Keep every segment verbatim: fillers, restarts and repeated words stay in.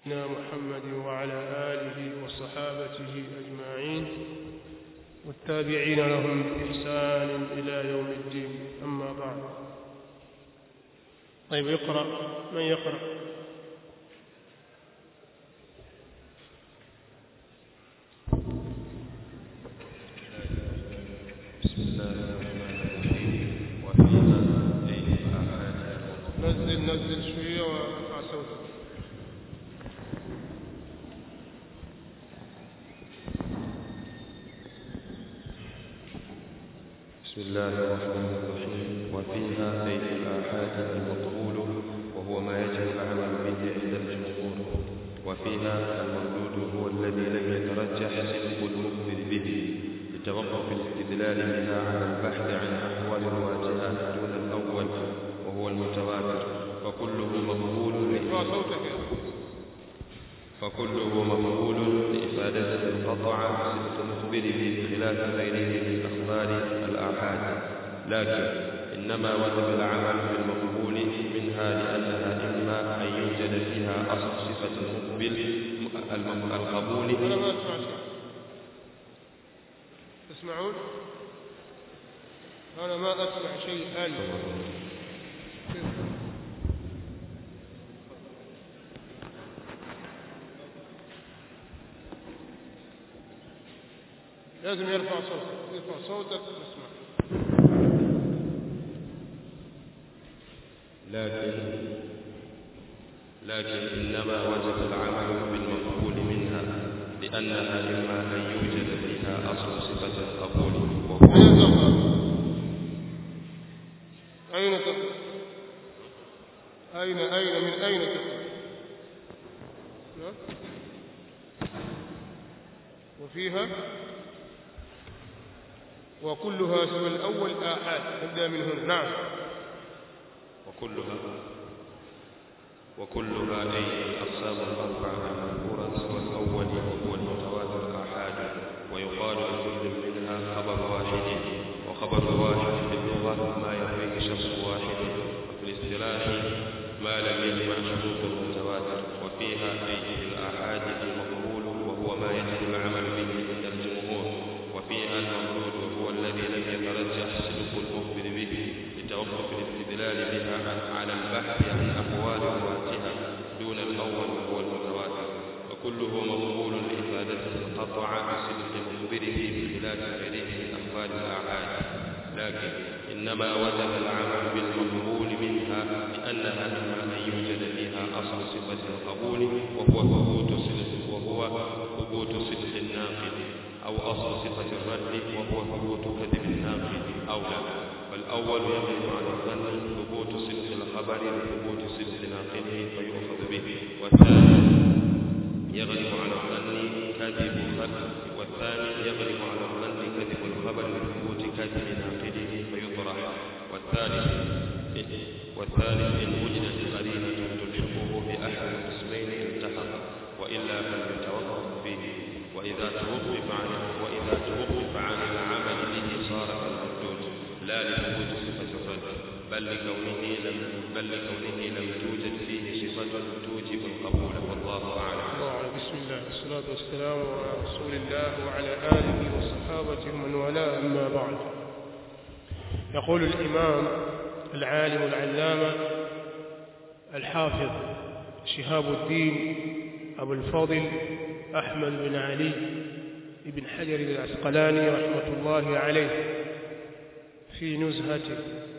محمد وعلى آله وصحابته أجمعين والتابعين لهم بإحسان إلى يوم الدين. أما بعد. طيب يقرأ من يقرأ؟ بسم الله الرحمن الرحيم. وفيها أي الآحاد. نزل نزل شوية وارفع صوتك. بسم الله الرحمن الرحيم. وفيها أي الآحاد المقبول وهو ما يجب العمل به عند الجمهور. وفيها المردود هو الذي لم يترجح صدق المخبر به لتوقف الاستدلال بها على البحث عن أحوال رواتها دون الأول وهو المتواتر. فكله مقبول فكله مقبول لإفادة القطع صدق مخبره بخلاف غيره من أخبار الآحاد، لكن إنما وجب العمل بالمقبول منها لأنها إما أن يوجد فيها أصل صفة المقبل القبول. أنا ما أسمع شيء. تسمعون؟ أنا ما أسمع شيء الآن. لازم يرفع صوتك يرفع صوتك تسمع. لكن لكن إنما وجب العمل بالمقبول منها لأنها إما أن يوجد فيها أصل صفة القبول وهو أين تقرأ؟ أين أين من أين تقرأ؟ وفيها وكلها سوى الأول آحاد. نبدأ من هنا. نعم. وكلها وكلها أي الأقسام الأربعة المذكورة سوى الأول وهو المتواتر آحاد. ويقال لكل منها خبر واحد، وخبر واحد في اللغة ما يرويه شخص واحد، وفي الاصطلاح ما لم يجمع شروط المتواتر. وفيها أي الآحاد المقبول وهو ما يجب العمل به عند الجمهور. وفيها المردود وهو الذي لم يترجح صدق المخبر به لتوقف الاستدلال بها على البحث عن أحوال رواتها دون الأول وهو المتواتر. وكله مقبول لإفادة القطع بصدق مخبره بخلاف غيره من أخبار الآحاد، لكن إنما وجب العمل بالمقبول منها لأنها إما أن يوجد فيها أصل صفة القبول وهو ثبوت صدق وهو ثبوت صدق الناقل، أو أصل صفة الرد وهو ثبوت كذب الناقل، أو لا. فالأول يغلب على الظن ثبوت صدق الخبر وثبوت صدق ناقله فيؤخذ به، والثاني يغلب على الظن كذب الخبر والثاني يغلب على الظن كذب الخبر وثبوت كذب ناقله فيطرح. والثالث والثالث إن وجدت قرينة تلحقه بأحد القسمين التحق، وإلا فليتوقف فيه. وإذا توقف عن وإذا توقف عن العمل به صار المردود لا لثبوت صفة الرد بل لكونه لم بل لكونه لم توجد فيه صفة توجب القبول، والله أعلم. بسم الله والصلاة والسلام على رسول الله وعلى آله وصحابته ومن والاه. أما بعد. يقول الإمام العالم العلامة الحافظ شهاب الدين أبو الفضل أحمد بن علي بن حجر العسقلاني رحمة الله عليه في نزهته: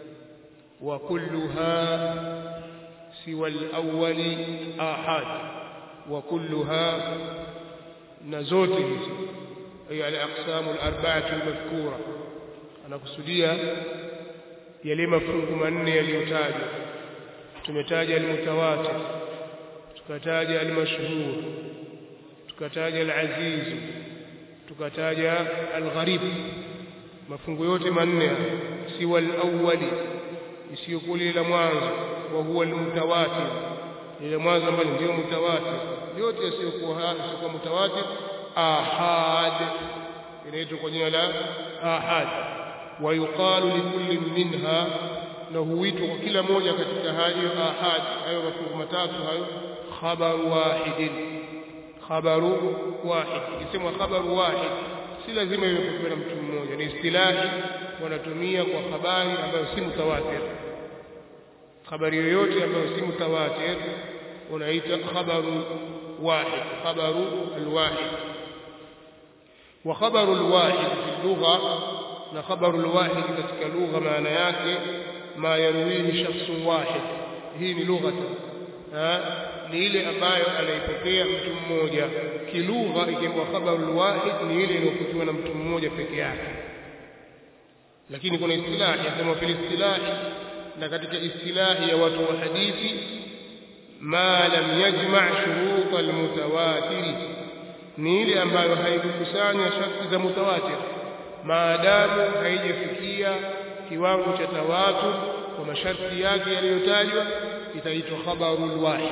وكلها سوى الأول آحاد. وكلها نزوته أي الأقسام الأربعة المذكورة. أنا kusudia yale mafungu manne yaliyotajwa. Tumetaja al-mutawatir, tukataja al-mashhur, tukataja al-aziz, tukataja al-gharib. Mafungu yote manne siwa al-awwali, isiyokuwa la mwanzo, wa huwa al-mutawatir, ile mwanzo ambalo ndio mutawatir. Yote yasiyokuwa yasiyokuwa mutawatir ahad, inaitwa kwa jina la ahad. Wa yuqalu likulli minha, na huitwa kwa kila moja katika hayo ahad, hayo mafungu matatu hayo, khabaru wahid khabaru wahid ikisema khabaru wahid si lazima iwe na mtu mmoja ni istilahi wanatumia kwa habari ambayo si mutawatir habari yoyote ambayo si mutawatir unaita khabaru wahid khabaru alwahid wa khabaru alwahid fi lugha na khabaru alwahid katika lugha maana yake ma yarwihi shakhsun wahid hii ni lugha ni ile ambayo anaipokea mtu mmoja kilugha ikiwa khabaru alwahid ni ile iliyopokewa na mtu mmoja peke yake lakini kuna istilahi kama fil istilahi na katika istilahi ya watu wa hadithi ma lam yajma' shurut almutawatir ni ile ambayo haikukusanya sharti za mutawatir maadamu haijafikia kiwango cha tawatur kwa masharti yake yaliyotajwa itaitwa khabarul wahid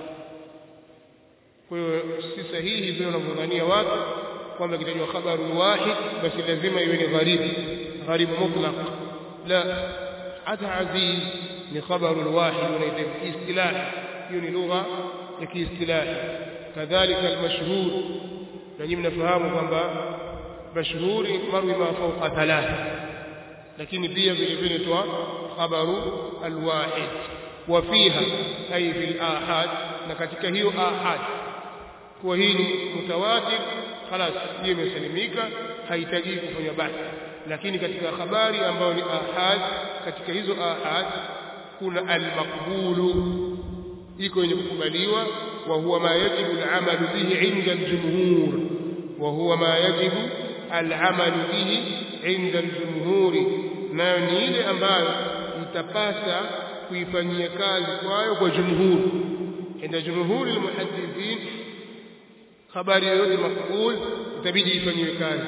kwa hiyo si sahihi vile wanavyodhania watu kwamba kitajwa khabarul wahid basi lazima iwe ni gharib gharib mutlaq la hata aziz ni khabarul wahid unaita istilah hiyo ni lugha ya kiistilahi kadhalika almashhur na nyinyi mnafahamu kwamba mashhuri marwi ma fawqa thalatha lakini pia vile vile toa khabaru alwahid wa fiha ay fil ahad na katika hiyo ahad kwa hii ni mutawatir خلاص hiyo imesalimika haihitaji kufanya bahthi lakini katika habari ambayo ni ahad katika hizo ahad kuna al-maqbulu iko yenye kukubaliwa wa huwa ma yajibu al-amal bihi 'inda al-jumhur wa huwa ma yajibu al-amal bihi 'inda al-jumhur na ni ile ambayo itapasa kuifanyia kazi kwayo kwa jumhur inda jumhur al-muhaddithin habari yote makbul itabidi ifanywe kazi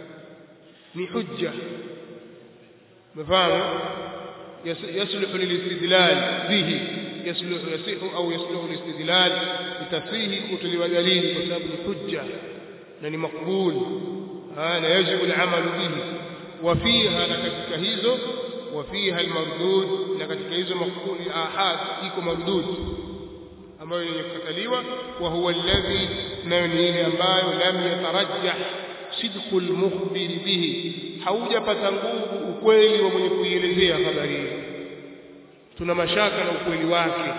ni hujja mfahamu يصلح للاستدلال به يصلح يصح أو يصلح الاستدلال بتصحيح كتل ودليل بسبب الحجة يعني مقبول هذا يجب العمل به وفيها لكتك هيزو وفيها المردود لكتك هيزو مقبول آحاد إيكو مردود أما يكتليوه وهو الذي نعنيه أمبايو لم يترجح صدق المخبر به haujapata nguvu ukweli wa mwenye kuielezea habari hiyo tuna mashaka na ukweli wake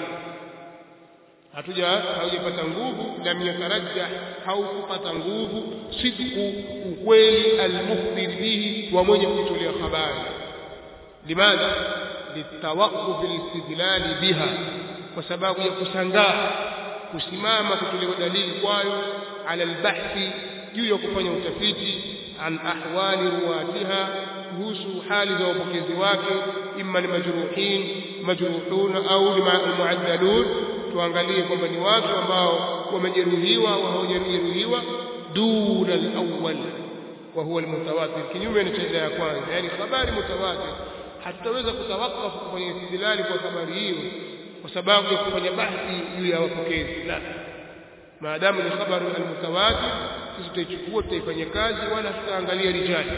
hatuja haujapata nguvu lam yatarajjah haukupata nguvu sidqu ukweli almukhbir bihi wa mwenye kutolea habari limadha litawaqquf alistidlal biha kwa sababu ya kusangaa kusimama kutolewa dalili kwayo ala albahthi juu ya kufanya utafiti عن أحوال رواتها kuhusu hali za wapokezi wake imma ni majruhin majruhun au ni muaddalun tuangalie kwamba ni watu ambao wamejeruhiwa au hawajeruhiwa duna al-awwal wa huwa al-mutawatir kinyume na chaida ya kwanza yani habari mutawatir hatutaweza kutawakafu kufanya istidlali kwa habari hiyo kwa sababu ya kufanya bahthi juu ya wapokezi la maadamu ni habari al-mutawatir sisi tutaichukua tutaifanyia kazi wala tutaangalia rijali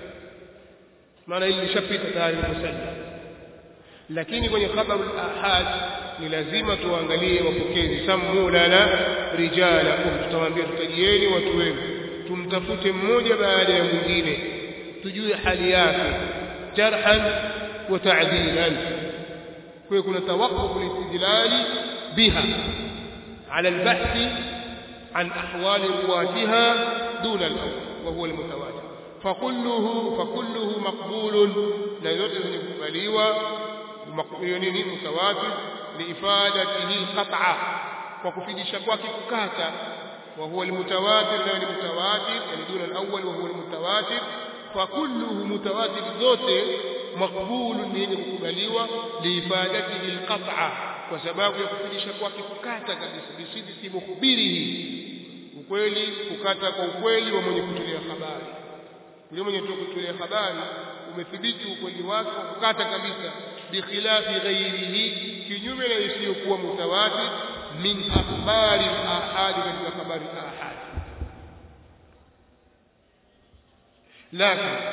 maana hili lishapita tayari msajjal lakini kwenye khabaru al-ahad ni lazima tuangalie wapokezi samu lana rijalakum tutawaambia tutajieni watu wenu tumtafute mmoja baada ya mwingine tujue hali yake jarhan wa ta'dilan kwa kuna tawaqquf al-istidlali biha ala al-bahth عن أحوال رواتها دون الأول وهو المتواتر فكله فكله مقبول لا يوجد يقبلوا مقبولين متواتر لإفادته القطع وكفيدش kwake kukata وهو المتواتر لا المتواتر يعني دون الأول وهو المتواتر فكله متواتر zote مقبول ni kukubaliwa لإفادته القطع kwa sababu ya kufundisha kwake kukata kabisa bisidi mukhbirihi ukweli kukata kwa ukweli wa mwenye kutolea habari yule mwenye kutolea habari umethibiti ukweli wake kukata kabisa bikhilafi ghairihi kinyume na isiyokuwa mutawatir min akhbari ahad katika habari ahad lakin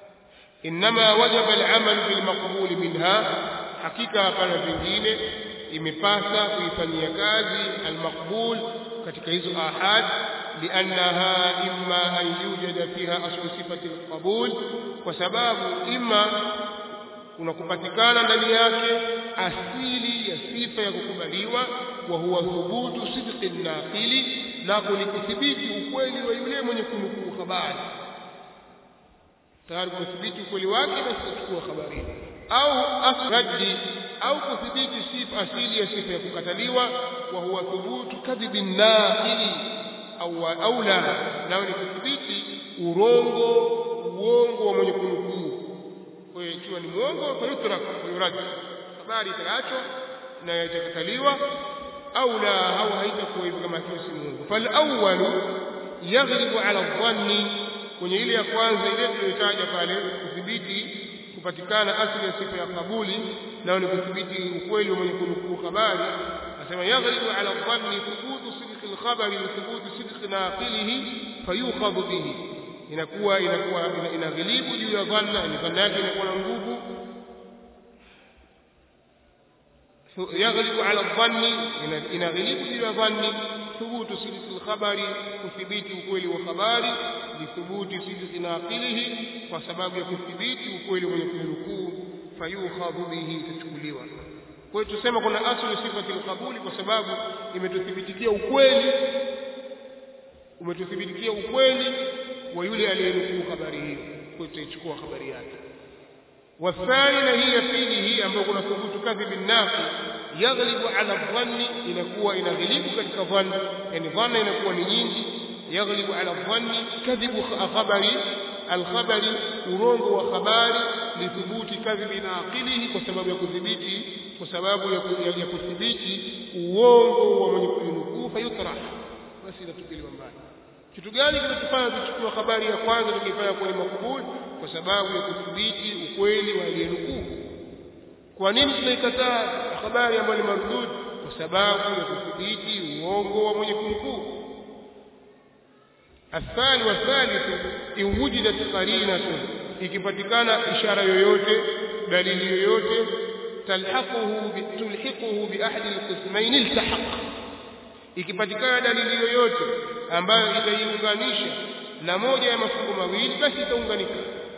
inma wajaba al-amal bil maqbul minha hakika hapana vingine imepasa kuifanyia kazi al-maqbul katika hizo ahad liannaha imma an yujada fiha aslu sifati al-qabul kwa sababu imma unakupatikana ndani yake asili ya sifa ya kukubaliwa wa huwa thubutu sidqi an-naqili na kuthibiti ukweli wa yule mwenye kunukuu habari tayari kuthibiti ukweli wake basi kuchukua habari au asraddi au kuthibiti sifa asili ya sifa ya kukataliwa wa huwa thubutu kadhibi an-naqili au au la na ni kuthibiti urongo uongo wa mwenye kunukuu kwa hiyo ikiwa ni muongo kwa yutra kwa yurad habari itaacho na itakataliwa au la au haitakuwa hivyo kama kiasi muongo fal awwalu yaghlibu ala dhanni kwenye ile ya kwanza ile tuliyotaja pale kudhibiti kupatikana asili ya sifa ya kabuli na ni kudhibiti ukweli wa mwenye kunukuu habari nasema yaghlibu ala dhanni thubutu sidq al-khabari wa thubutu sidq naqilihi fayukhadhu bihi inakuwa inakuwa inaghilibu juu ya dhanna ni dhanna yake inakuwa na nguvu yaghlibu ala dhanni inaghilibu juu ya dhanni thubutu sidq al-khabari kuthibiti ukweli wa habari bi thubuti sidq naqilihi kwa sababu ya kuthibiti ukweli wa kunukuu fayukhadhu bihi tachukuliwa kwa hiyo tusema kuna asli sifati al-qabuli kwa sababu imetuthibitikia ukweli umetuthibitikia ukweli wa yule aliyenukuu habari hiyo kwa tutaichukua habari yake wathani na hii ya pili hii ambayo kuna thubutu kadhibi an-naqi yaghlibu ala dhanni inakuwa inaghilibu katika dhanni yani dhanna inakuwa ni nyingi yaghlibu ala dhanni kadhibu khabari al-khabari urongo wa habari li thubuti kadhibi naqilihi kwa sababu ya kudhibiti kwa sababu ya kudhibiti uongo wa mwenye kunukuu fayutrah basi inatupiliwa mbali kitu gani kinatufanya tuchukue habari ya kwanza tukifanya kwa makubuli kwa sababu ya kudhibiti ukweli wa aliyenukuu kwa nini tunaikataa habari ambayo ni mardud kwa sababu ya kudhibiti uongo wa mwenye kunukuu athani wa thalithu in wujidat qarinatu ikipatikana ishara yoyote dalili yoyote talhaquhu bitulhiquhu bi ahadi alqismayn iltahaq ikipatikana dalili yoyote ambayo itaiunganisha na moja ya mafungu mawili basi itaunganika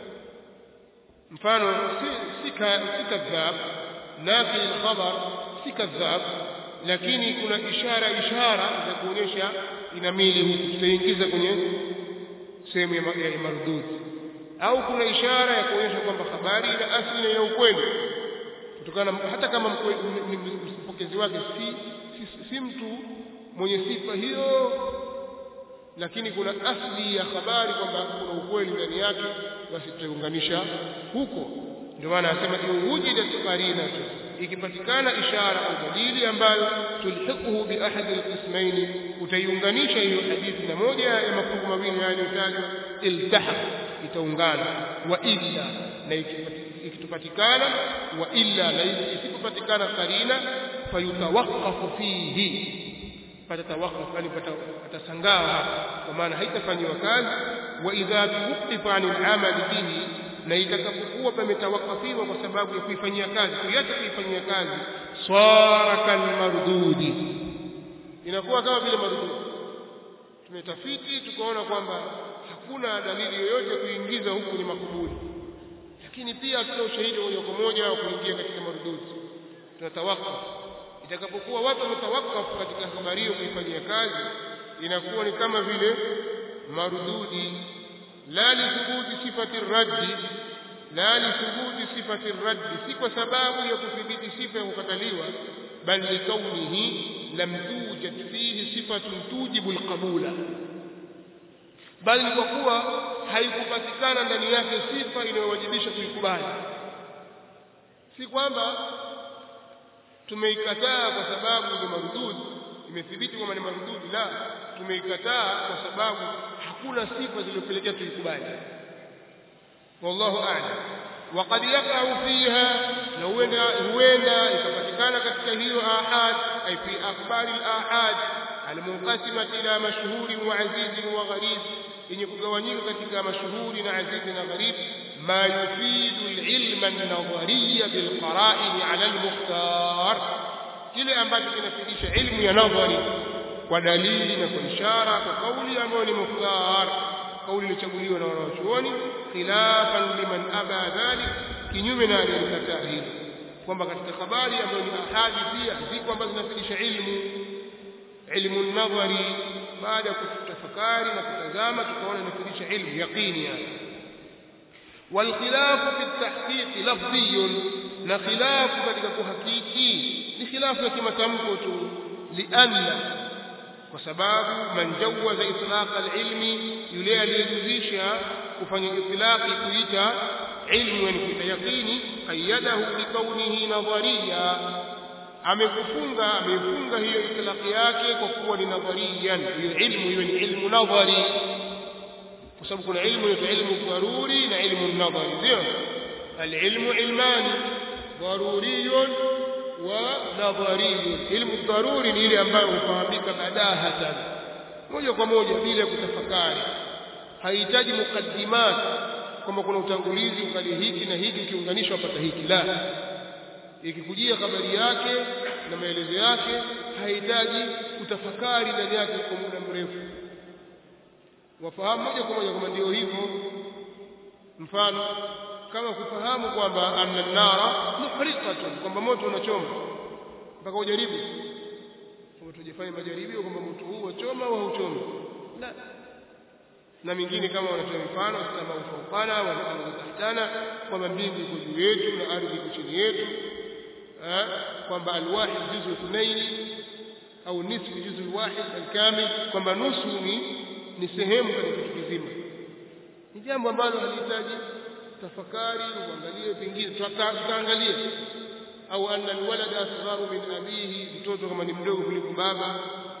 mfano si si kadhab nafi al-khabar si kadhab lakini kuna ishara ishara za kuonyesha inamili huku tutaingiza kwenye sehemu ya mardud au kuna ishara ya kuonyesha kwamba habari ina asili ya ukweli kutokana hata kama mpokezi wake si, si si mtu mwenye sifa hiyo lakini kuna asli ya habari kwamba kuna ukweli ndani yake basi tutaunganisha huko ndio maana anasema iwujida qarina ikipatikana ishara au dalili ambayo tulhiquhu bi ahad al-qismayn utaiunganisha hiyo hadithi na moja ya mafungu mawili yaliyotajwa iltahaq itaungana wa illa na ikitupatikana wa illa la isipopatikana qarina fayutawaqqafu fihi patatawaqaf yani patasangaa kwa maana haitafanywa kazi wa idha tuqifa anil amali bihi na itakapokuwa pametawakafiwa kwa sababu ya kuifanyia kazi kuiacha kuifanyia kazi swara kal mardudi inakuwa kama vile mardudi tumetafiti tukaona kwamba hakuna dalili yoyote kuingiza huku kwenye makubuli lakini pia hatuna ushahidi moja kwa moja wa kuingia katika mardudi tunatawakafu itakapokuwa watu wametawakafu katika habari hiyo kuifanyia kazi inakuwa ni kama vile marududi la li thubuti sifati raddi la li thubuti sifati raddi si kwa sababu ya kudhibiti sifa ya kukataliwa bali li kaunihi lam tujad fihi sifatun tujibu alqabula bali kwa kuwa haikupatikana ndani yake sifa inayowajibisha kuikubali si kwamba tumeikataa kwa sababu ni mardud imethibiti kwamba ni mardud la tumeikataa kwa sababu hakuna sifa zilizopelekea tuikubali wallahu a'lam وقد يقع فيها لو huenda ikapatikana katika hiyo ahad ay fi akhbar al-ahad al-munqasimah ila mashhur wa aziz wa gharib yenye kugawanyika katika mashuhuri na aziz na gharib ma yufidu al-ilm an-nadhariyya bil qara'in 'ala al-mukhtar kile ambacho kinafundisha ilmu ya nadhari kwa dalili na kwa ishara kwa kauli ambayo ni mukhtar kauli ilichaguliwa na wanachuoni khilafan liman aba dhalik kinyume na aliyekataa hili kwamba katika habari ambayo ni ahadi pia ziko ambazo zinafundisha ilmu ilmu nadhari baada ya kutafakari na kutazama tukaona inafundisha ilmu yaqini yani والخلاف في التحقيق لفظي na khilafu katika kuhakiki ni khilafu ya kimatamko tu lianna kwa sababu man jawaza itlaq alilmi yule aliyejuzisha kufanya itlaqi kuita ilmu yani kuita yaqini qayyadahu bikaunihi nadhariya amekufunga amefunga hiyo itlaqi yake kwa kuwa ni nadhariyan hiyo ilmu hiyo ni ilmu nadhari kwa sababu kuna ilmu inaitwa ilmu dharuri na ilmu nadhari ndio alilmu ilmani ضروري ونظري علم الضروري ni ile ambayo hufahamika badahatan moja kwa moja bila kutafakari haihitaji mukaddimat kama kuna utangulizi ukali hiki na hiki kiunganishwa pata hiki la ikikujia habari yake na maelezo yake haihitaji kutafakari ndani yake kwa muda mrefu wafahamu moja kwa moja kama ndio hivyo mfano kama kufahamu kwamba anna nara muhriqatun kwamba moto unachoma mpaka ujaribu kama tujifanye majaribio kwamba moto huu wachoma au hauchomi la na mingine kama wanatoa mfano kama ufukana wala tahtana kwamba mbingu iko juu yetu na ardhi iko chini yetu eh kwamba alwahid juzu ithnain au nisfu juzu alwahid alkamil kwamba nusu ni ni sehemu katika kitu kizima ni jambo ambalo halihitaji tafakari uangalie pengine tutaangalia au anna alwalad asgharu min abihi mtoto kama ni mdogo kuliko baba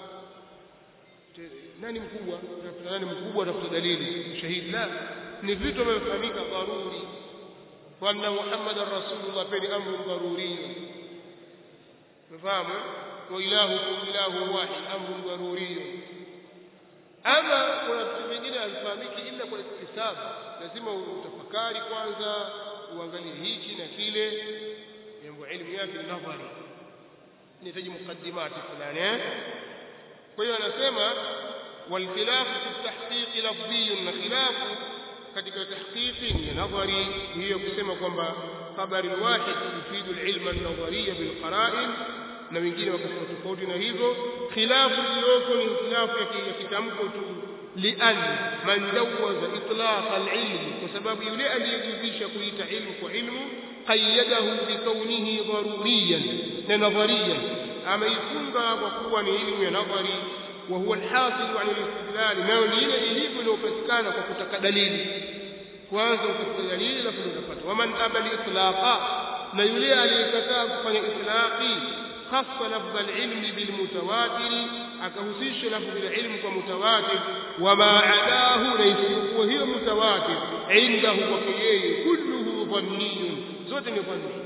nani mkubwa nani mkubwa tafuta dalili shahidi la ni vitu vinavyofahamika dharuri wa anna muhammadar rasulullah peni amru dharuri mfahamu wa ilahukum ilahu wahid amru dharuri ama kuna vitu vingine havifahamiki ila kwa hisabu lazima utafakari kwanza uangalie hichi na kile jambo elimu yake ni nadhari inahitaji mukaddimati fulani eh kwa hiyo anasema wal khilaf fi tahqiq lafzi na khilaf katika tahqiqi ni nadhari hiyo kusema kwamba khabari wahid yufidu al-ilm an-nadhari bil qara'in na wengine wakasema tofauti na hivyo khilafu iliyoko ni khilafu ya kitamko tu lian man jawaza itlaq al-ilm kwa sababu yule aliyejuzisha kuita ilmu kwa ilmu qayyadahu bi kaunihi daruriyan na nadhariyan ameifunga kwa kuwa ni ilmu ya nadhari wa huwa al-hasil 'an al-istidlal nayo ni ile ilmu inayopatikana kwa kutaka dalili kwanza utafuta dalili alafu utapata waman abali itlaqa na yule aliyekataa kufanya itlaqi خص لفظ العلم بالمتواتر اكهسيش لفظ العلم كمتواتر وما عداه ليس وهي متواتر عنده وكيه كله ظني زوت ظني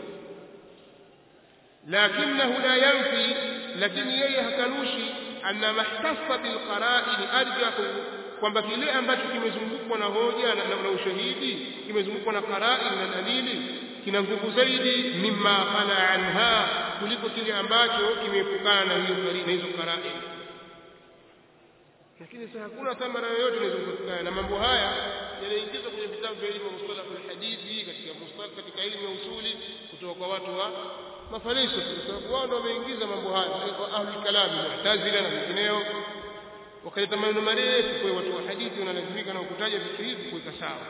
لكنه لا ينفي لكن yeye hakanushi anna mahtassa bil qara'in arjahu kwamba kile ambacho kimezungukwa na hoja na ushahidi kimezungukwa na qara'in na dalili kina nguvu zaidi mimma khala anha kuliko kile ambacho kimeepukana na hiyo na hizo qara'in lakini sasa hakuna thamara yoyote inayopatikana na mambo haya yanaingizwa kwenye vitabu vya elimu mustalah al-hadithi katika mustalah katika elimu ya usuli kutoka kwa watu wa mafalsafa kwa sababu wao ndio wameingiza mambo haya kwa ahli kalam mu'tazila na wengineo wakaleta maneno marefu kwa watu wa hadithi wanalazimika na kutaja vitu hivi kuweka sawa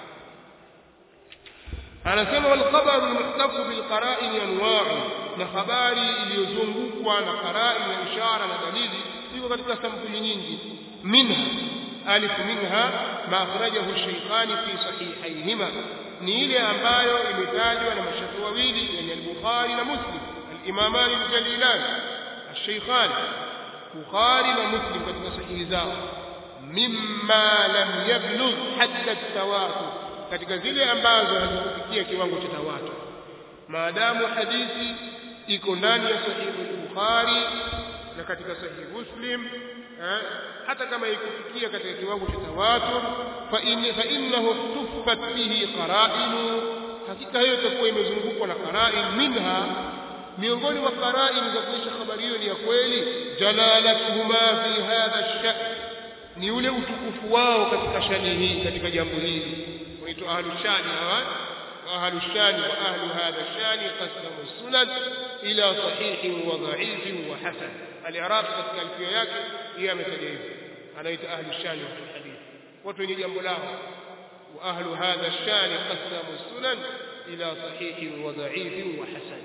anasema wal khabar muhtaf bil qara'in anwa'u na habari iliyozungukwa na qara'in na ishara na dalili iko katika sampuli nyingi minha alif minha ma akhrajahu ash-shaykhani fi sahihayhima ni ile ambayo imetajwa na mashaikh wawili yani al-Bukhari na Muslim al-imamani al-jalilan ash-shaykhani Bukhari na Muslim katika sahihi zao mimma lam yablugh hatta at-tawatur katika zile ambazo hazikufikia kiwango cha tawatur maadamu hadithi iko ndani ya sahihi Bukhari na katika sahihi Muslim eh, hata kama ikufikia katika kiwango cha tawatur fa in fa innahu tuffat bihi qara'in hakika hiyo itakuwa imezungukwa na qara'in minha miongoni mwa qarain za kuonyesha habari hiyo ni ya kweli jalalatuhuma fi hadha ash-sha'n ni ule utukufu wao katika shani hii katika jambo hili waitwa ahlu shani hawa ahlu shani wa ahlu hadha shani qasamu sunan ila sahih wa dha'if wa hasan al-i'rab katika alfia yake yeye ametaja hivi anaita ahlu shani wa hadith watu wenye jambo lao wa ahlu hadha shani qasamu sunan ila sahih wa dha'if wa hasan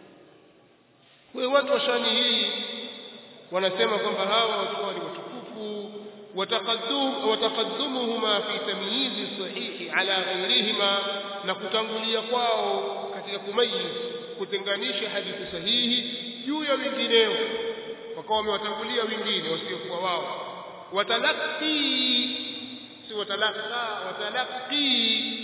kwa watu wa shani hii wanasema kwamba hawa watu ni watukufu wataqaddum wataqaddumuhuma fi tamyiz sahih ala ghayrihima na kutangulia kwao katika kumayiz kutenganisha hadithi sahihi juu ya wengineo wakawa wamewatangulia wengine wasiokuwa wao watalaqi si watalaqa watalaqi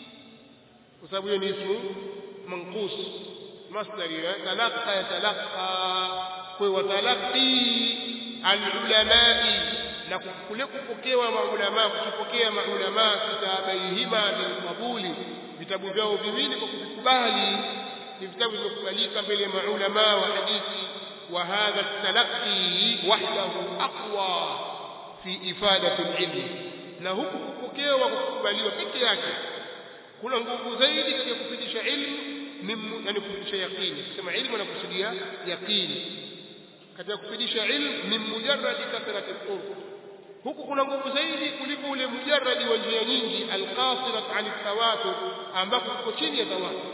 kwa sababu hiyo ni ismu manqus masdari talaqa yatalaqa kwa watalaqi al-ulama na kule kupokewa maulama kupokea maulama kitabaihima bilqabuli vitabu vyao viwili kwa kukubali ni vitabu vilivyokubalika mbele ya maulama wa hadithi wa hadha talaqi wahdahu aqwa fi ifadati al-ilm na huku kupokewa kwa kukubaliwa peke yake kuna nguvu zaidi katika kufikisha ilmu yani kufikisha yaqini sema ilmu na kusudia yaqini katika kufikisha ilmu min mujarrad kathrati al-turq huku kuna nguvu zaidi kuliko ule mujarradi wa njia nyingi alqasirat an tawatur ambapo uko chini ya tawatur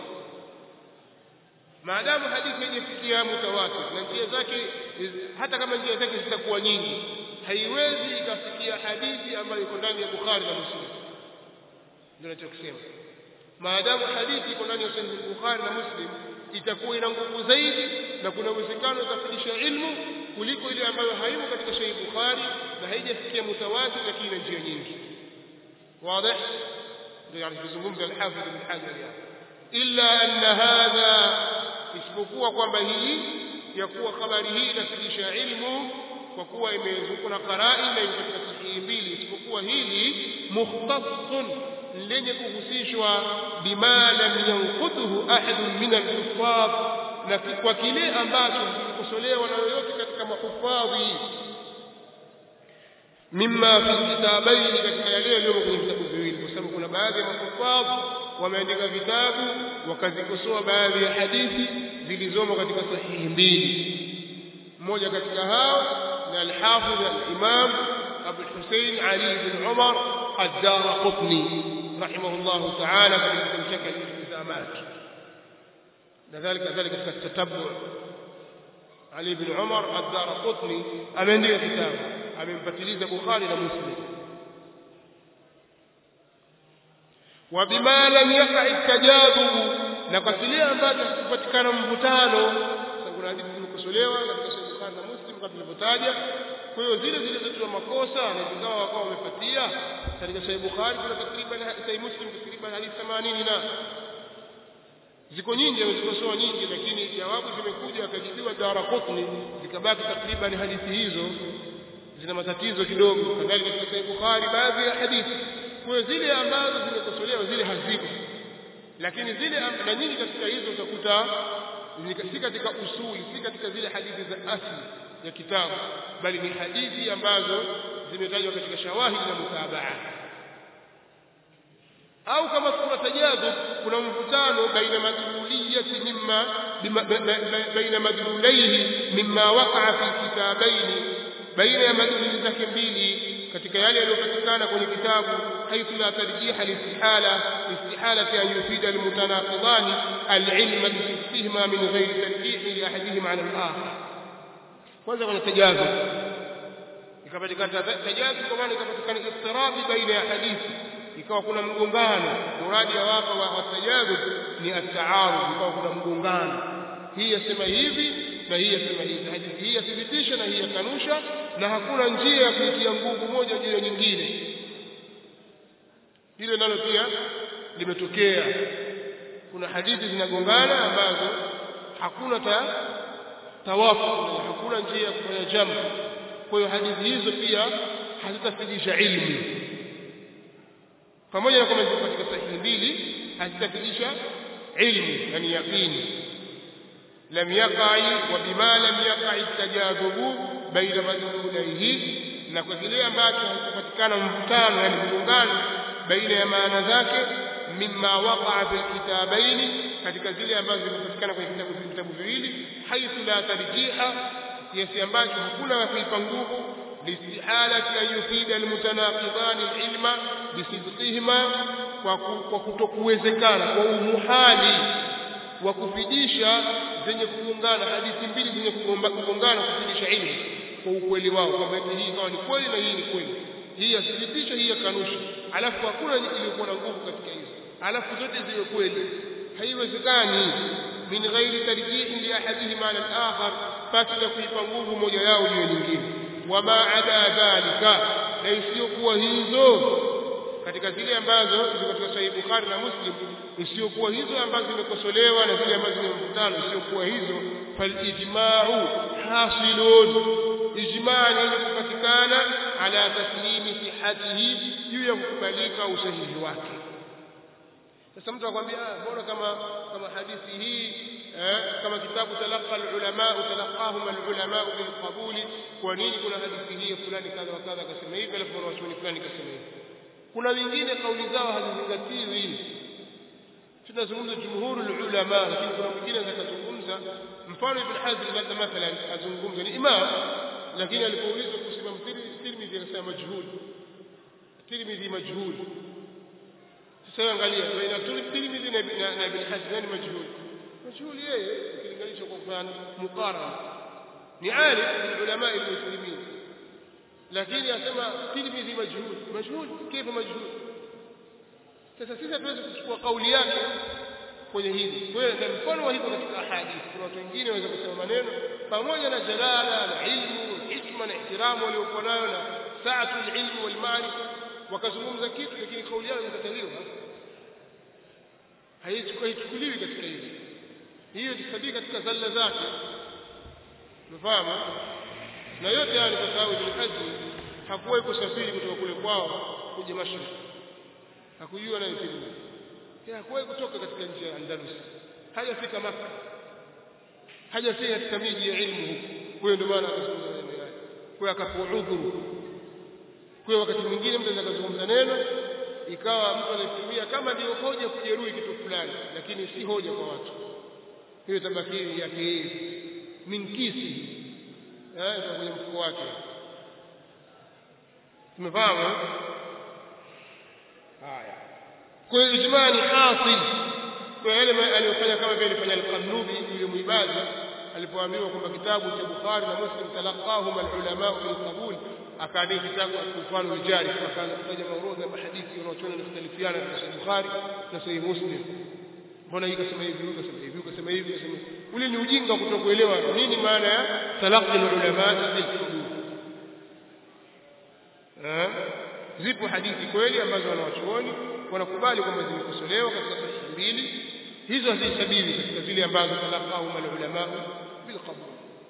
maadamu hadithi haijafikia mutawatir na njia zake hata kama njia zake zitakuwa nyingi haiwezi ikafikia hadithi ambayo iko ndani ya Bukhari na Muslim ndio ninachosema maadamu hadithi iko ndani ya Sahih Bukhari na Muslim itakuwa ina nguvu zaidi na kuna uwezekano utafikisha ilmu kuliko ile ambayo haimo katika Sahih Bukhari na haijafikia mutawatir lakini ina njia nyingi wazi ndio yani kuzungumza al-Hafidh ibn Hajar illa anna hadha isipokuwa kwamba hii ya kuwa habari hii inafikisha ilmu kwa kuwa imezungukwa na qara'i na katika sahihi mbili isipokuwa hili mukhtassun lenye kuhusishwa bima lam yanqutuhu ahad min al-huffaz na kwa kile ambacho kikosolewa na yoyote katika mahufadhi mimma fi kitabaini katika yale yaliyo kwenye vitabu viwili kwa sababu kuna baadhi ya mahufadhi wameandika vitabu wakazikosoa baadhi ya hadithi zilizomo katika sahihi mbili mmoja katika hao ni al-Hafidh al-Imam Abu Hussein Ali ibn Umar ad-Darqutni rahimahullah ta'ala katika mshaka al-iltizamat kadhalika kadhalika katika tatabbu Ali ibn Umar ad-Darqutni ameandika kitabu amempatiliza Bukhari na Muslim وبما لم يقع التجاذب na kwa kile ambacho kupatikana mvutano sababu hadithi zimekosolewa katika Sahih Bukhari na Muslim kama tulivyotaja kwa hiyo zile zile zote makosa na ingawa wao wamepatia katika Sahih Bukhari kuna takriban Sahih Muslim takriban hadithi themanini na ziko nyingi zikosoa nyingi lakini jawabu zimekuja akajibiwa Daraqutni zikabaki takriban hadithi hizo zina matatizo kidogo kadhalika katika Sahih Bukhari baadhi ya hadithi kwa zile ambazo zimekosolewa zile hazipo lakini zile na nyingi katika hizo utakuta si katika usuli si katika zile hadithi za asli ya kitabu bali ni hadithi ambazo zimetajwa katika shawahid na mutabaa au kama kuna tajadub kuna mvutano baina madluliyati mimma baina madlulayhi mimma waqa'a fi kitabaini baina ya madluli zake mbili katika yale yaliyopatikana kwenye kitabu haithu la tarjiha listihala istihala fi an yufida almutanaqidani alilm bifihima min ghairi tarjih li ahadihima ala al-akhar kwanza kuna tajazub ikapatikana tajazub kwa maana ikapatikana istirabi baina ya hadithi ikawa kuna mgongano muradi ya wapa wa tajazub ni at-ta'arud ikawa kuna mgongano hii yasema hivi na hii yasema hivi hadithi hii yathibitisha na hii yakanusha na hakuna njia ya kuitia nguvu moja juu ya nyingine hilo nalo pia limetokea kuna hadithi zinagongana ambazo hakuna ta tawafu hakuna njia ya kufanya jamu kwa hiyo hadithi hizo pia hazitafidisha ilmu pamoja na kwamba ziko katika sahihi mbili hazitafidisha ilmu yani yaqini lam yaqa'i wa bima lam yaqa'i tajadhubu baina madlulaihi, na kwa kile ambacho hakupatikana mvutano yani mgongano baina ya maana zake, mimma waqa'a fil kitabaini, katika zile ambazo zimepatikana kwenye vitabu vitabu viwili, haithu la tarjiha, kiasi ambacho hakuna wa kuipa nguvu, listihalati an yufida almutanaqidani alilma bisidqihima, kwa kutokuwezekana kwa umuhali wa kufidisha zenye kugongana, hadithi mbili zenye kugongana kufidisha ilmu kwa ukweli wao, kwamba hii kama ni kweli na hii ni kweli, hii yathibitisha hii yakanusha, alafu hakuna iliyokuwa na nguvu katika hizo, alafu zote ziwe kweli. Haiwezekani min ghairi tarjih li ahadihima ala al-akhar, fasila kuipa nguvu moja yao juu ya nyingine. Wama ada dhalika, na isiyokuwa hizo katika zile ambazo ziko katika Sahih Bukhari na Muslim, isiyokuwa hizo ambazo zimekosolewa na zile ambazo zina mvutano, isiyokuwa hizo, fal ijma'u hasilun, ijma' yenye kupatikana ala taslimi sihhatihi, juu ya kukubalika usahihi wake. Sasa mtu akwambia ah, bora kama kama hadithi hii eh, kama kitabu talaqa ulama talaqahum ulama bil qabuli, kwa nini kuna hadithi hii fulani kadha wa kadha akasema hivi, alafu kuna watu fulani kasema hivi? Kuna wengine kauli zao hazizingatiwi. Tunazungumza jumhurul ulama, lakini kuna mwingine anazungumza, mfano Ibn Hazm labda mathalan azungumza ni imam, lakini alipoulizwa kusema Tirmidhi akasema majhul, Tirmidhi majhul. Sasa angalia baina Tirmidhi na Ibn Hazm ni majhul, majhul yeye ukilinganisha kwa mfano muqarana ni alim min ulama al-muslimin, lakini asema Tirmidhi majhul. Majhul kipi majhul? Sasa sisi hatuwezi kuchukua kauli yake kwenye hili. Kwa hiyo mfano wa hivyo katika hadithi, kuna watu wengine waweza kusema maneno pamoja na jalala na ilmu, hikma na ihtiramu waliokuwa nayo na sa'atul ilmi wal ma'rifa, wakazungumza kitu lakini kauli yao inakataliwa, haichukuliwi katika hili. Hiyo ni katika zalla zake, unafahamu? Na yote haya ni kwa sababu Ibn Hazm hakuwahi kusafiri kutoka kule kwao kuja Mashriq, hakujua na hivi, yeye hakuwahi kutoka katika nchi ya Andalus, hajafika Makka, hajafika katika miji ya ilmu huko. Kwa hiyo ndio maana akazungumza maneno yake, kwa akapewa udhuru. Kwa hiyo wakati mwingine mtu anaweza kuzungumza neno ikawa mtu anatumia kama ndio hoja kujeruhi kitu fulani, lakini si hoja kwa watu, hiyo tabakiri yake yeye minkisi eh kwenye mfuko wake. Tumefahamu haya. Kwa hiyo ijma ni hasil kwa yale aliyofanya, kama vile alifanya al-Qanubi yule muibadi alipoambiwa kwamba kitabu cha Bukhari na Muslim talaqahum al-ulama bil qabul, akaandika kitabu mfano wijari, akaanza kutaja maorodha ya hadithi wanaochona nikhtalifiana katika Bukhari na Sahih Muslim. Mbona hii kasema hivi, huyu kasema hivi, kasema hivi, kasema ule ni ujinga kutokuelewa nini maana ya talaqi al-ulama bil qabul. Eh, zipo hadithi kweli ambazo wanawachuoni wanakubali kwamba zimekosolewa katika sahihi mbili, hizo hazihesabiwi katika zile ambazo talaqahum al-ulama bil qabul,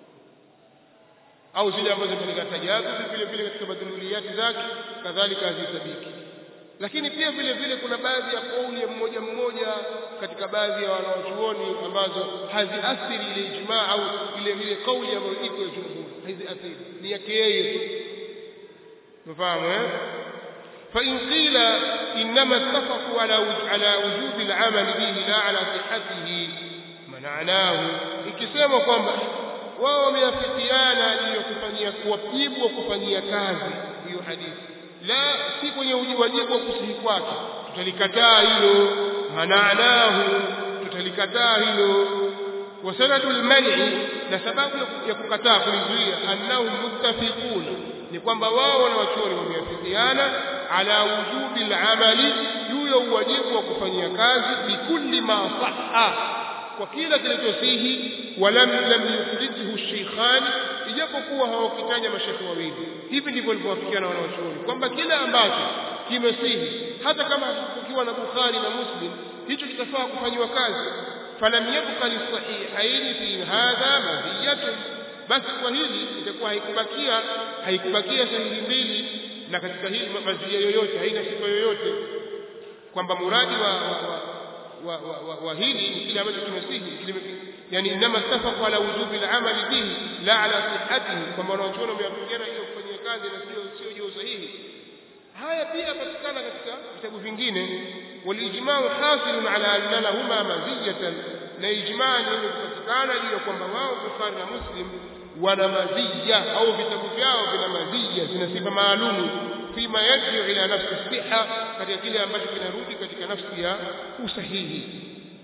au zile ambazo zimenikatajazo vile vile katika madhululiyati zake kadhalika hazihesabiki. Lakini pia vile vile kuna baadhi ya kauli ya mmoja mmoja katika baadhi ya wanawachuoni ambazo haziathiri ile ijma au ile ile kauli ambayo iko ya jumhur, haziathiri, ni yake yeye tu. Mfahamu eh? Fa in qila inma ittafaqu ala ala wujub al-amal bihi la ala sihhatihi mana'nahu, ikisema kwamba wao wameafikiana juu ya kufanyia kuwajibu wa kufanyia kazi hiyo hadithi, la si kwenye wajibu wa kusihi kwake, tutalikataa hilo. Mana'nahu, tutalikataa hilo. Wa sanadul man'i, na sababu ya kukataa kulizuia, annahum muttafiquna, ni kwamba wao wanawachuoni wameafikiana ala wujubi al-amali, juu ya wajibu wa kufanyia kazi bikulli ma sahha, kwa kila kilichosihi, walam lam yukhrijhu shaykhani, ijapokuwa hawakitaja mashekhi wawili. Hivi ndivyo walivyoafikiana wanawachuoni kwamba kila ambacho kimesihi, hata kama kukiwa na Bukhari na Muslim, hicho kitafaa kufanywa kazi. Falam yabqa lisahihaini fi hadha madhiyatun, basi kwa hili itakuwa haikubakia haikubakia sahihi mbili, na katika hili mazia yoyote haina sifa yoyote, kwamba muradi wa wa wa, wa, wa, wa hili ni kile ambacho kimesihi yani inma ittafaqu ala wujubi al-amali bihi la ala sihhatihi, kwamba wanachuoni wameafikiana hiyo kufanyia kazi na sio sio juu sahihi. haya pia patikana katika vitabu vingine. walijma'u hasilun ala anna lahuma maziyatan, na ijma' ni kupatikana juu ya kwamba wao Bukhari na Muslim wana maziyya au vitabu vyao vina maziyya, zina sifa maalum fima yarji'u ila nafsi siha, katika kile ambacho kinarudi katika nafsi ya usahihi.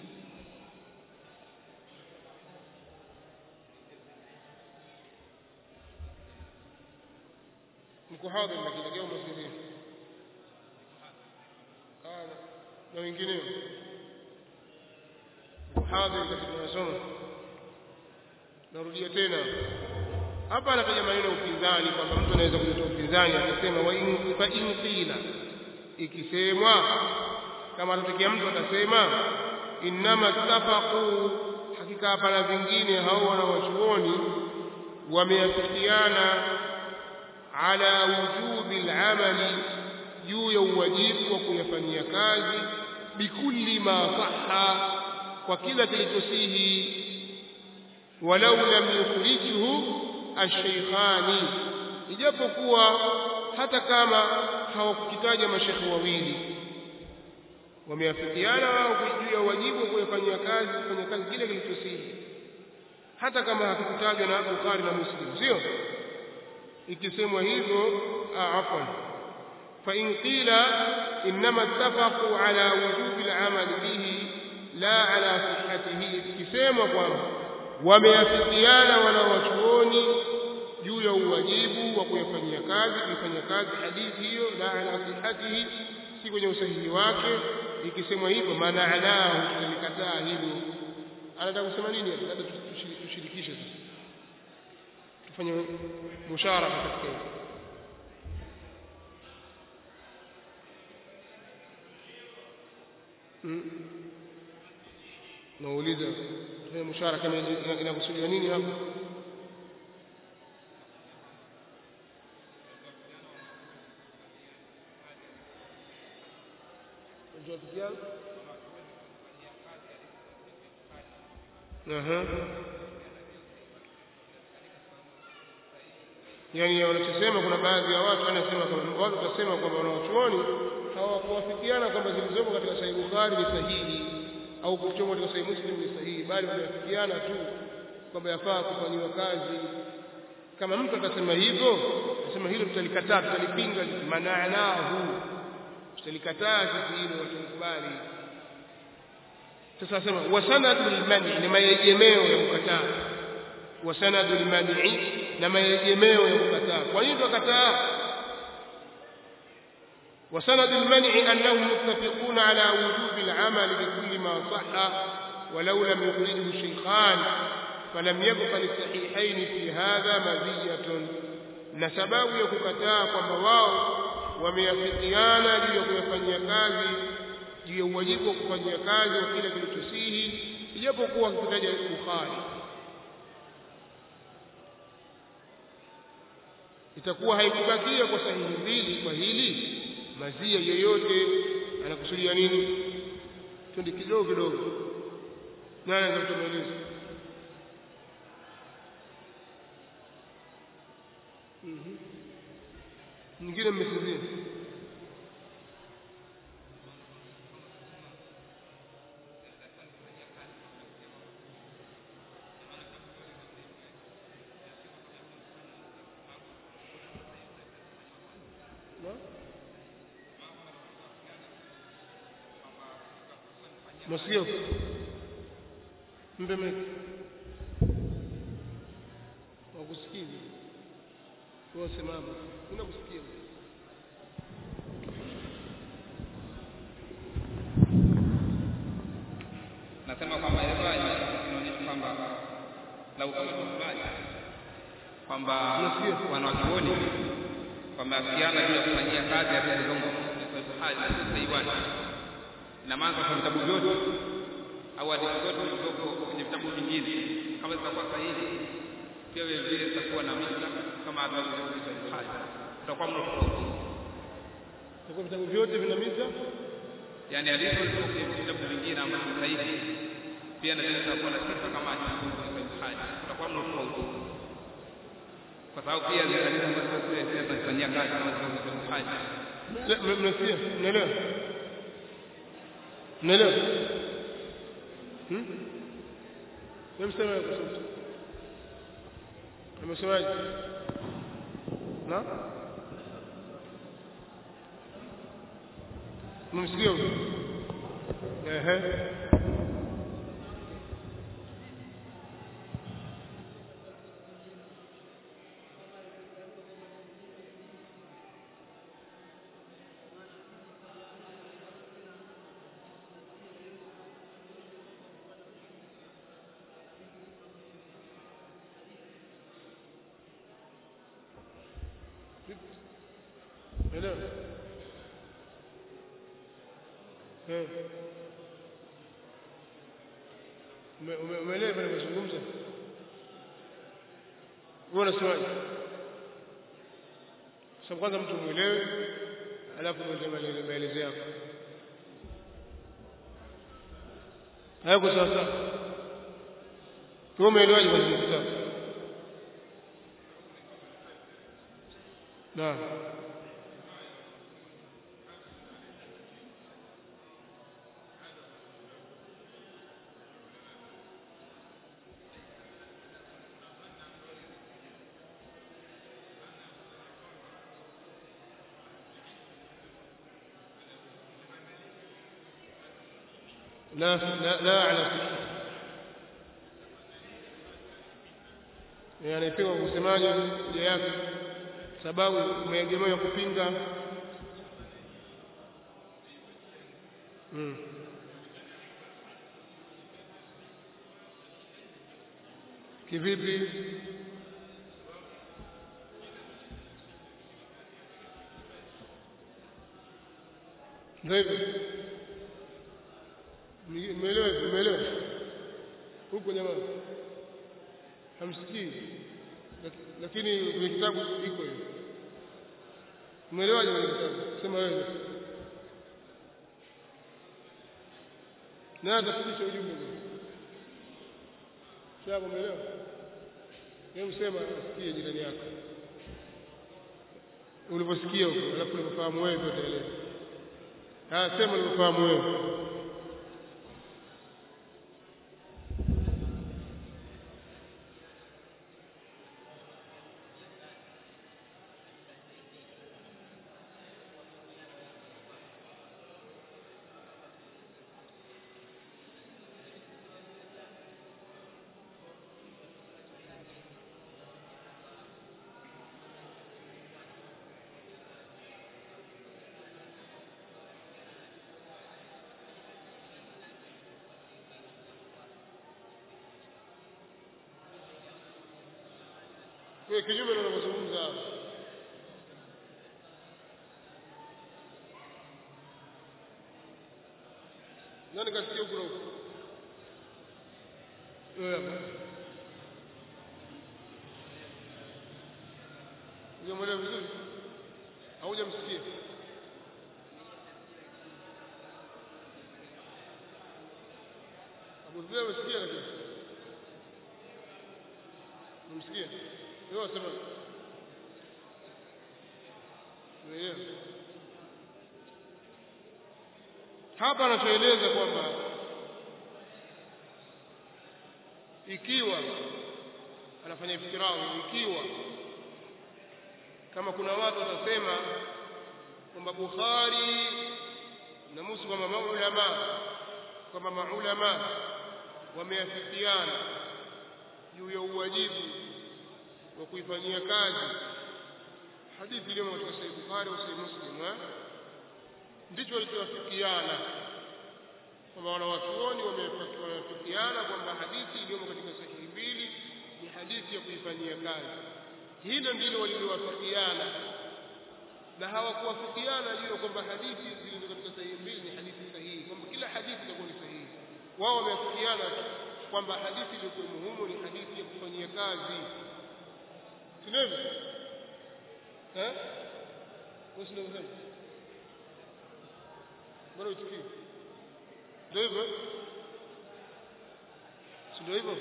mko hadhi na kile leo msikilize ah na wengine hadhi katika masomo. Narudia tena hapa, anataja maneno ya upinzani kwamba mtu anaweza kuleta upinzani akasema wa in fa in qila, ikisemwa kama atatokea mtu atasema inma tafaqu, hakika hapana vingine hao wanawachuoni wameafikiana ala wujubi al-amali, juu ya uwajibu wa kuyafanyia kazi bikulli ma sahha, kwa kila kilichosihi, walau lam yukhrijuhu ash-shaykhani, ijapokuwa hata kama hawakukitaja mashekhi wawili, wameafikiana wao juu ya wajibu wa kuyafanyia kazi kufanya kazi kile kilichosihi, hata kama hakikutajwa na Bukhari na Muslim, sio? ikisemwa hivyo afwan fa in qila inma ittafaqu ala wujubi al-amal bihi la ala sihhatihi, ikisemwa kwamba wameafikiana wanawachuoni juu ya uwajibu wa kuyafanyia kazi kufanya kazi hadithi hiyo, la ala sihhatihi, si kwenye usahihi wake. ikisemwa hivyo maana anao tulikataa hilo. Anataka kusema nini? Labda tushirikishe sasa, tufanye musharaka katika hilo. hmm. nauliza tufanye musharaka inakusudia nini hapo? Aha. Yani wanachosema, kuna baadhi ya watu wanasema kwamba watu wasema kwamba wanachuoni hawakuafikiana kwamba zilizopo katika Sahih Bukhari ni sahihi au kuchomwa katika Sahih Muslim ni sahihi, bali wanafikiana tu kwamba yafaa kufanywa kazi. Kama mtu atasema hivyo, nasema hilo tutalikataa, tutalipinga, mana'nahu, tutalikataa sisi hilo, watakubali. Sasa nasema wasanadul mani, ni maegemeo ya kukataa. wasanadul mani, na maegemeo ya kukataa. Kwa hiyo tukataa. wasanadul mani annahum muttafiquna ala wujubi al-amal bi kulli ma sahha walau lam yukhrijhu shaykhan falam yabqa lisahihayn fi hadha maziyatun, na sababu ya kukataa kwamba wao wameafikiana juu ya kufanyia kazi juu ya uwajibu wa kufanyia kazi wa kile kilichosihi, ijapokuwa kitaja Bukhari, itakuwa haikubakia kwa sahihi mbili kwa hili mazia yoyote. Anakusudia nini? Twende kidogo kidogo, nani anatueleza? mhm nyingine mmesizia Masio mbeme wakusikiza kwa semama unakusikia. Nasema kwamba ile baya inaonyesha kwamba lau kama tukubali kwamba wanachuoni wameafikiana juu ya kufanyia kazi ya zilizomo kwa hali saiwani na maana kwa vitabu vyote au hadithi zote zilizoko kwenye vitabu vingine, kama zitakuwa sahihi pia vile vile zitakuwa na mita kama alivyosema Bukhari, tutakuwa mno tofauti. Kwa vitabu vyote vina mita, yani hadithi zilizoko kwenye vitabu vingine ambavyo sahihi pia na zinaweza kuwa na sifa kama al-Bukhari kutakuwa na tofauti kwa sababu pia zile hadithi ambazo zile zinafanyia kazi kama zile Bukhari mnasikia unaelewa unaelewa hmm nimesema kwa sauti nimesemaje na mnasikia ehe Hello. Eh. Umeelewa ninazungumza? Wewe unasemaje? Sasa kwanza mtu muelewe, alafu ndio maelezo yako. Hayo sasa. Wewe umeelewaje kwa kitabu? Na لا لا لا على فكرة يعني ikiwa usemaje hoja yake sababu umeegemea kupinga mm kivipi ndio umeelewa umeelewa huko jamaa hamsikii lakini kwenye kitabu iko hiyo umeelewaje kwenye kitabu sema wewe na atafikisha ujumbe sababu umeelewa hebu sema asikie jirani yako uliposikia huko alafu ulipofahamu wewe utaelewa ah sema ulipofahamu wewe Kwa kinyume na mazungumzo hapa nani kasikia huko huko wewe unamwelewa vizuri au hujamsikia Abu Dhia umesikia lakini umesikia wewe sema wewe hapa anachoeleza kwamba ikiwa anafanya iftirau ikiwa kama kuna watu watasema kwamba Bukhari na Muslim kama maulama kama maulama wameafikiana juu ya uwajibu wa kuifanyia kazi hadithi ile katika Sahih Bukhari au Sahih Muslim eh ndicho walichoafikiana kwamba wanawachuoni wameafikiana kwamba hadithi iliyo katika sahihi mbili ni hadithi ya kuifanyia kazi hilo ndilo walilowafikiana na hawakuwafikiana juu kwamba hadithi zilizo katika sahihi mbili ni hadithi sahihi kwamba kila hadithi itakuwa ni sahihi wao wameafikiana kwamba hadithi iliyo muhimu ni hadithi ya kufanyia kazi Sinema? Eh? Usile useme. Bora uchukie. Ndio hivyo. ndio hivyo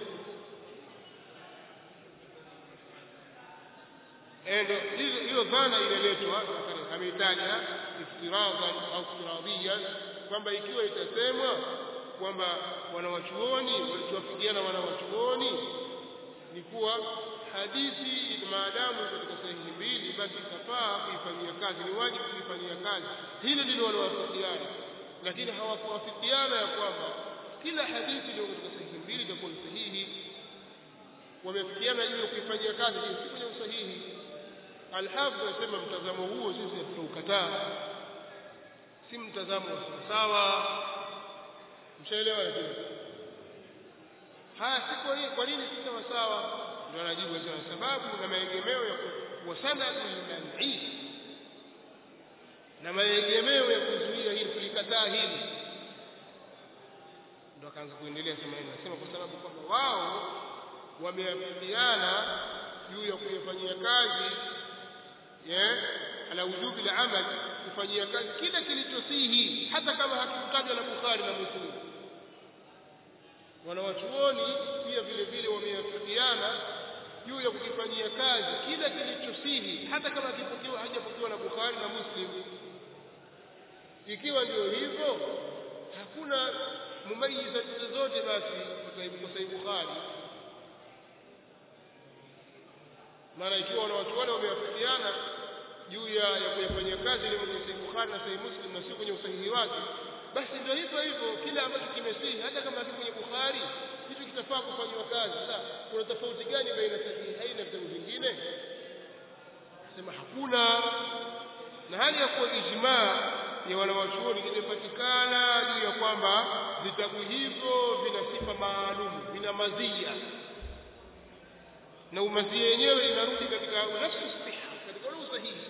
ndio hizo hiyo dhana inaletwa ameitaja iftiradan au iftiradiyan kwamba ikiwa itasemwa kwamba wanawachuoni walituafikiana wanawachuoni ni kuwa hadithi maadamu katika sahihi mbili basi itafaa kuifanyia kazi, ni wajibu kuifanyia kazi. Hilo ndilo wanawafikiana, lakini hawakuwafikiana ya kwamba kila hadithi iliyo katika sahihi mbili itakuwa sahihi. Wamefikiana juu ya kuifanyia kazi, si kwenye usahihi. Al-Hafidh anasema mtazamo huo sisi hatutaukataa, si mtazamo sawa. Mshaelewa hiyo? Haya, si kwa nini kwa nini si sawa sawa? Ndio anajibu kwa sababu na maegemeo ya wasanadu al-man'i na maegemeo ya kuzuia hili kulikataa hili. Ndio akaanza kuendelea sema hivi, anasema kwa sababu kwamba wao wameafikiana juu ya kufanyia kazi ya ala wujubi al-amal, kufanyia kazi kila kilichosihi hata kama hakikutajwa na Bukhari na Muslim. Wanawachuoni pia vile vile wameafikiana juu ya kukifanyia kazi kila kilichosihi hata kama hakipokewa hajapokewa na Bukhari na Muslim. Ikiwa ndio hivyo, hakuna mumayiza zozote basi kwa Sahih Bukhari. Maana ikiwa wanawachuoni wameafikiana juu ya kufanyia kazi ile kwenye Sahih Bukhari na Sahih Muslim na si kwenye usahihi wake, basi ndio hivyo hivyo kila ambacho kimesihi hata kama hakipo kwenye Bukhari kitu kitafaa kufanywa kazi. Sasa kuna tofauti gani baina sahihi na vitabu vingine? Sema hakuna. Na hali ya kuwa ijmaa ya wanawachuoni imepatikana juu ya kwamba vitabu hivyo vina sifa maalum, vina mazia, na umazia yenyewe inarudi katika nafsi sahihi, katika ule usahihi.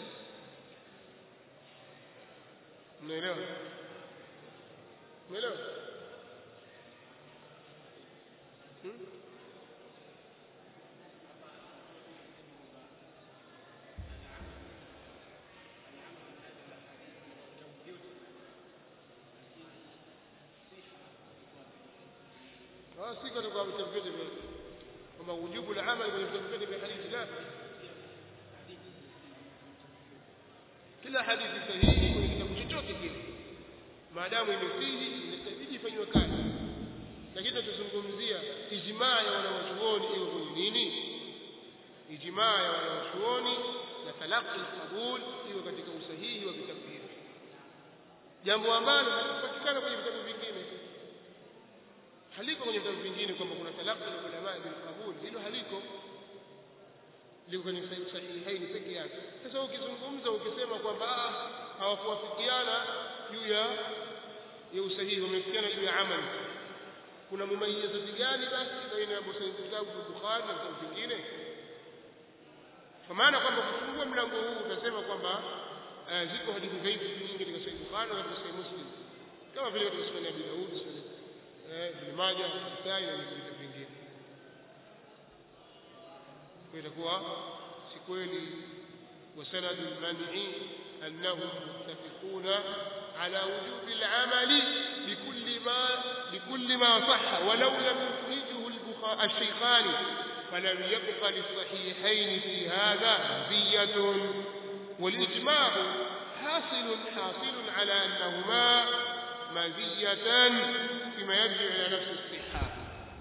Unaelewa? Unaelewa? Hmm? si katika vitabu vyote vya kama wujubu al-amal kwenye vitabu vyote vya hadithi. La, kila hadithi sahihi kwenye kitabu chochote kile maadamu imesihi inabidi ifanywe kazi. Lakini tunazungumzia ijmaa ya wanawachuoni iwe kwenye nini? Ijmaa ya wanawachuoni na talaqi al-qabul iwe katika usahihi wa vitabu hivi, jambo ambalo halipatikana kwenye vitabu vingine. Haliko kwenye vitabu vingine kwamba kuna talaqi al-ulama bil qabul, hilo haliko, liko kwenye sahihaini pekee yake. Sasa ukizungumza ukisema kwamba hawakuwafikiana juu ya ya usahihi, wamefikiana juu ya amali, kuna mumayyiza gani basi baina ya kitabu cha Bukhari na vitabu vingine? Kwa maana kwamba kufungua mlango huu utasema kwamba ziko hadithi dhaifu nyingi katika Sahih Bukhari na Sahih Muslim, kama vile katika Sunan Abi Daud, eh Ibn Majah, Nasai na vitu vingine. Kwa itakuwa si kweli. وسند المنع أنهم متفقون على وجوب العمل بكل ما بكل ما صح ولو لم يخرجه الشيخان، فلم يبق للصحيحين في هذا مزية، والإجماع حاصل حاصل على أنهما مزية فيما يرجع إلى نفس الصحة.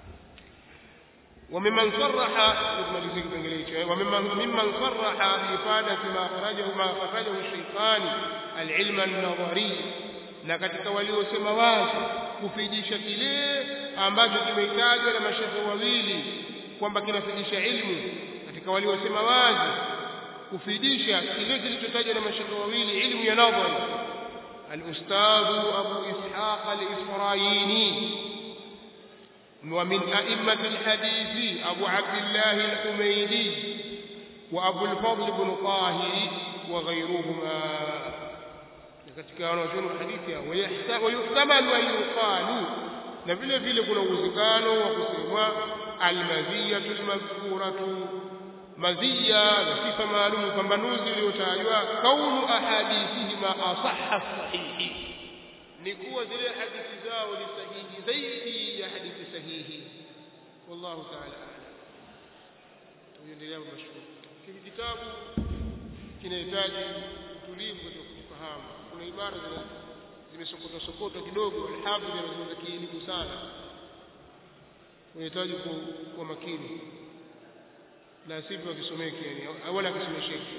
وممن صرح وممن ممن صرح بإفادة ما خرجه ما خرجه الشيخان العلم النظري، na katika waliosema wazi kufidisha kile ambacho kimetajwa na mashaikh wawili kwamba kinafidisha ilmu, katika waliosema wazi kufidisha kile kilichotajwa na mashaikh wawili ilmu ya nadhari, al-ustadh Abu Ishaq al-Isfirayini ومن أئمة الحديث أبو عبد الله الحميدي وأبو الفضل بن طاهر وغيرهما. katika wanachuoni hadithi ويحتمل أن يقال na vile vile kuna uwezekano wa kusema almadhiyatu almadhkuratu, madhiya na sifa maalum pambanuzi iliyotajwa kaunu ahadithihima asahha sahihi, ni kuwa zile hadithi zao ni sahihi zaidi ya hadithi sahihi. wallahu ta'ala a'lam. Tuendelea mashukuru. Hiki kitabu kinahitaji utulivu katika kufahamu. Kuna ibara zimesokotwa sokotwa kidogo, al-Hafidh anazungumza kielimu sana. Unahitaji kuwa makini. La sivyo akisomeki yani wala akisomesheki.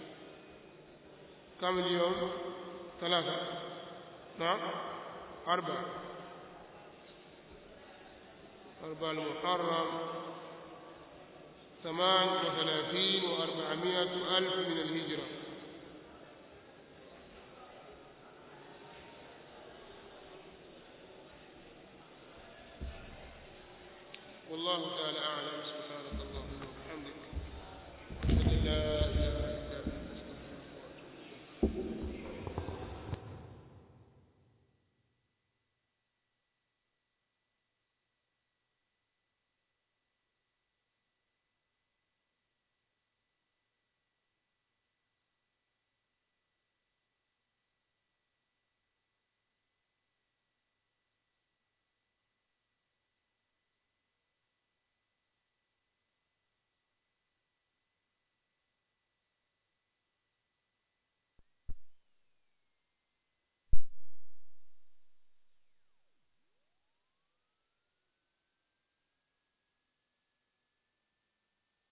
Kama ndio ثلاثة نعم أربعة أربعة المحرم ثمان وثلاثين وأربعمائة ألف من الهجرة. والله تعالى أعلم.